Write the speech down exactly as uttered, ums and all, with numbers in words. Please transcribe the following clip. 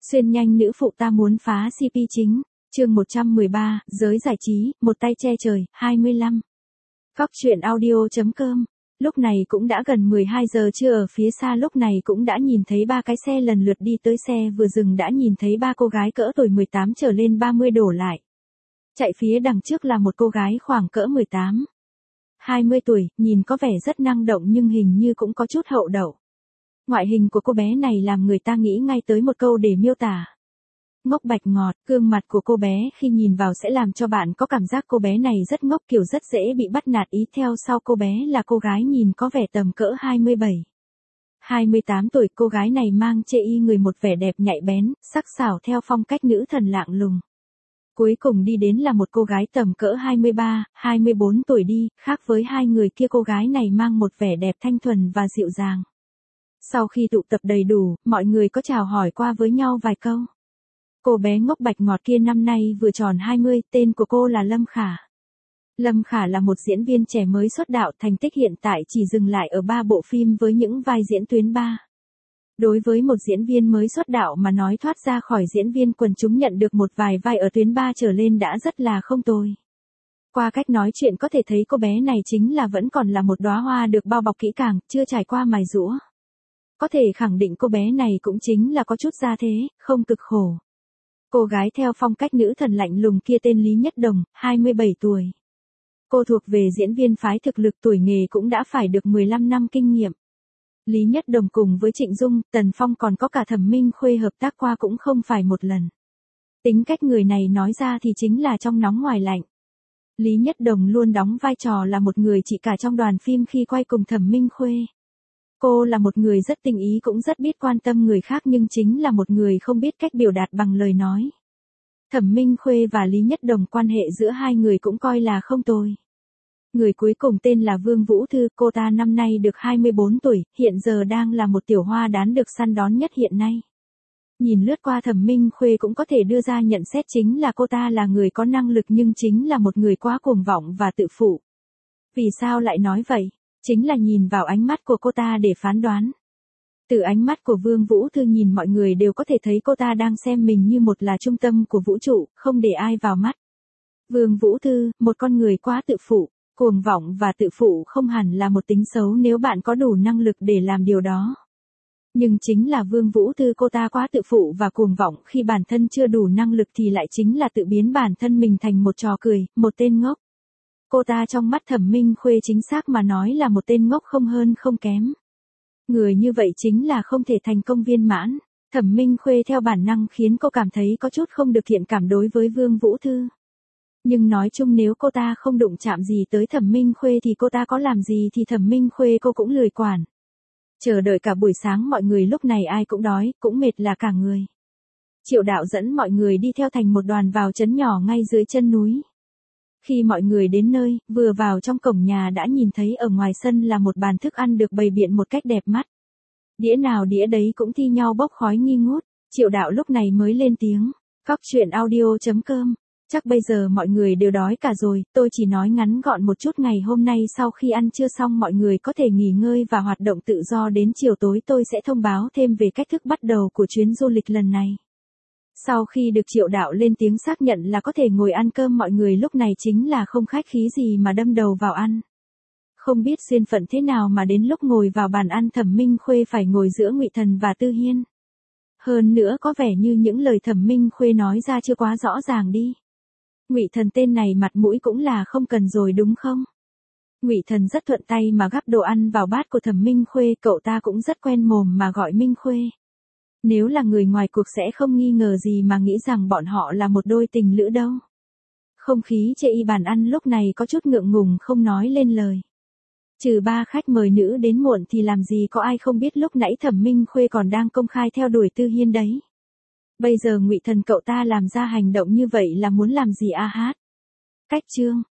Xuyên nhanh nữ phụ ta muốn phá xê pê chính, chương một trăm mười ba, giới giải trí, một tay che trời, hai mươi lăm. Góc truyện audio.com. Lúc này cũng đã gần mười hai giờ trưa, ở phía xa lúc này cũng đã nhìn thấy ba cái xe lần lượt đi tới, xe vừa dừng đã nhìn thấy ba cô gái cỡ tuổi mười tám trở lên ba mươi đổ lại. Chạy phía đằng trước là một cô gái khoảng cỡ mười tám, hai mươi tuổi, nhìn có vẻ rất năng động nhưng hình như cũng có chút hậu đậu. Ngoại hình của cô bé này làm người ta nghĩ ngay tới một câu để miêu tả. Ngốc bạch ngọt, gương mặt của cô bé khi nhìn vào sẽ làm cho bạn có cảm giác cô bé này rất ngốc, kiểu rất dễ bị bắt nạt ý. Theo sau cô bé là cô gái nhìn có vẻ tầm cỡ hai mươi bảy, hai mươi tám tuổi, cô gái này mang chê y người một vẻ đẹp nhạy bén, sắc sảo theo phong cách nữ thần lạng lùng. Cuối cùng đi đến là một cô gái tầm cỡ hai mươi ba, hai mươi bốn tuổi đi, khác với hai người kia cô gái này mang một vẻ đẹp thanh thuần và dịu dàng. Sau khi tụ tập đầy đủ, mọi người có chào hỏi qua với nhau vài câu. Cô bé ngốc bạch ngọt kia năm nay vừa tròn hai mươi, tên của cô là Lâm Khả. Lâm Khả là một diễn viên trẻ mới xuất đạo, thành tích hiện tại chỉ dừng lại ở ba bộ phim với những vai diễn tuyến ba. Đối với một diễn viên mới xuất đạo mà nói thoát ra khỏi diễn viên quần chúng nhận được một vài vai ở tuyến ba trở lên đã rất là không tồi. Qua cách nói chuyện có thể thấy cô bé này chính là vẫn còn là một đóa hoa được bao bọc kỹ càng, chưa trải qua mài giũa. Có thể khẳng định cô bé này cũng chính là có chút gia thế, không cực khổ. Cô gái theo phong cách nữ thần lạnh lùng kia tên Lý Nhất Đồng, hai mươi bảy tuổi. Cô thuộc về diễn viên phái thực lực, tuổi nghề cũng đã phải được mười lăm năm kinh nghiệm. Lý Nhất Đồng cùng với Trịnh Dung, Tần Phong còn có cả Thẩm Minh Khuê hợp tác qua cũng không phải một lần. Tính cách người này nói ra thì chính là trong nóng ngoài lạnh. Lý Nhất Đồng luôn đóng vai trò là một người chị cả trong đoàn phim khi quay cùng Thẩm Minh Khuê. Cô là một người rất tình ý, cũng rất biết quan tâm người khác, nhưng chính là một người không biết cách biểu đạt bằng lời nói. Thẩm Minh Khuê và Lý Nhất Đồng quan hệ giữa hai người cũng coi là không tồi. Người cuối cùng tên là Vương Vũ Thư, cô ta năm nay được hai mươi bốn tuổi, hiện giờ đang là một tiểu hoa đán được săn đón nhất hiện nay. Nhìn lướt qua Thẩm Minh Khuê cũng có thể đưa ra nhận xét chính là cô ta là người có năng lực nhưng chính là một người quá cuồng vọng và tự phụ. Vì sao lại nói vậy? Chính là nhìn vào ánh mắt của cô ta để phán đoán. Từ ánh mắt của Vương Vũ Thư nhìn mọi người đều có thể thấy cô ta đang xem mình như một là trung tâm của vũ trụ, không để ai vào mắt. Vương Vũ Thư, một con người quá tự phụ, cuồng vọng và tự phụ không hẳn là một tính xấu nếu bạn có đủ năng lực để làm điều đó. Nhưng chính là Vương Vũ Thư cô ta quá tự phụ và cuồng vọng, khi bản thân chưa đủ năng lực thì lại chính là tự biến bản thân mình thành một trò cười, một tên ngốc. Cô ta trong mắt Thẩm Minh Khuê chính xác mà nói là một tên ngốc không hơn không kém. Người như vậy chính là không thể thành công viên mãn. Thẩm Minh Khuê theo bản năng khiến cô cảm thấy có chút không được thiện cảm đối với Vương Vũ Thư. Nhưng nói chung nếu cô ta không đụng chạm gì tới Thẩm Minh Khuê thì cô ta có làm gì thì Thẩm Minh Khuê cô cũng lười quản. Chờ đợi cả buổi sáng mọi người lúc này ai cũng đói, cũng mệt là cả người. Triệu Đạo dẫn mọi người đi theo thành một đoàn vào trấn nhỏ ngay dưới chân núi. Khi mọi người đến nơi, vừa vào trong cổng nhà đã nhìn thấy ở ngoài sân là một bàn thức ăn được bày biện một cách đẹp mắt. Đĩa nào đĩa đấy cũng thi nhau bốc khói nghi ngút. Triệu Đạo lúc này mới lên tiếng. Góc truyện audio.com. Chắc bây giờ mọi người đều đói cả rồi, tôi chỉ nói ngắn gọn một chút. Ngày hôm nay sau khi ăn trưa xong mọi người có thể nghỉ ngơi và hoạt động tự do, đến chiều tối tôi sẽ thông báo thêm về cách thức bắt đầu của chuyến du lịch lần này. Sau khi được Triệu Đạo lên tiếng xác nhận là có thể ngồi ăn cơm, mọi người lúc này chính là không khách khí gì mà đâm đầu vào ăn. Không biết duyên phận thế nào mà đến lúc ngồi vào bàn ăn Thẩm Minh Khuê phải ngồi giữa Ngụy Thần và Tư Hiên. Hơn nữa có vẻ như những lời Thẩm Minh Khuê nói ra chưa quá rõ ràng đi. Ngụy Thần tên này mặt mũi cũng là không cần rồi đúng không? Ngụy Thần rất thuận tay mà gắp đồ ăn vào bát của Thẩm Minh Khuê, cậu ta cũng rất quen mồm mà gọi Minh Khuê. Nếu là người ngoài cuộc sẽ không nghi ngờ gì mà nghĩ rằng bọn họ là một đôi tình lữ đâu. Không khí chê y bàn ăn lúc này có chút ngượng ngùng không nói lên lời. Trừ ba khách mời nữ đến muộn thì làm gì có ai không biết lúc nãy Thẩm Minh Khuê còn đang công khai theo đuổi Tư Hiên đấy. Bây giờ Ngụy Thần cậu ta làm ra hành động như vậy là muốn làm gì a hát? Cách chương.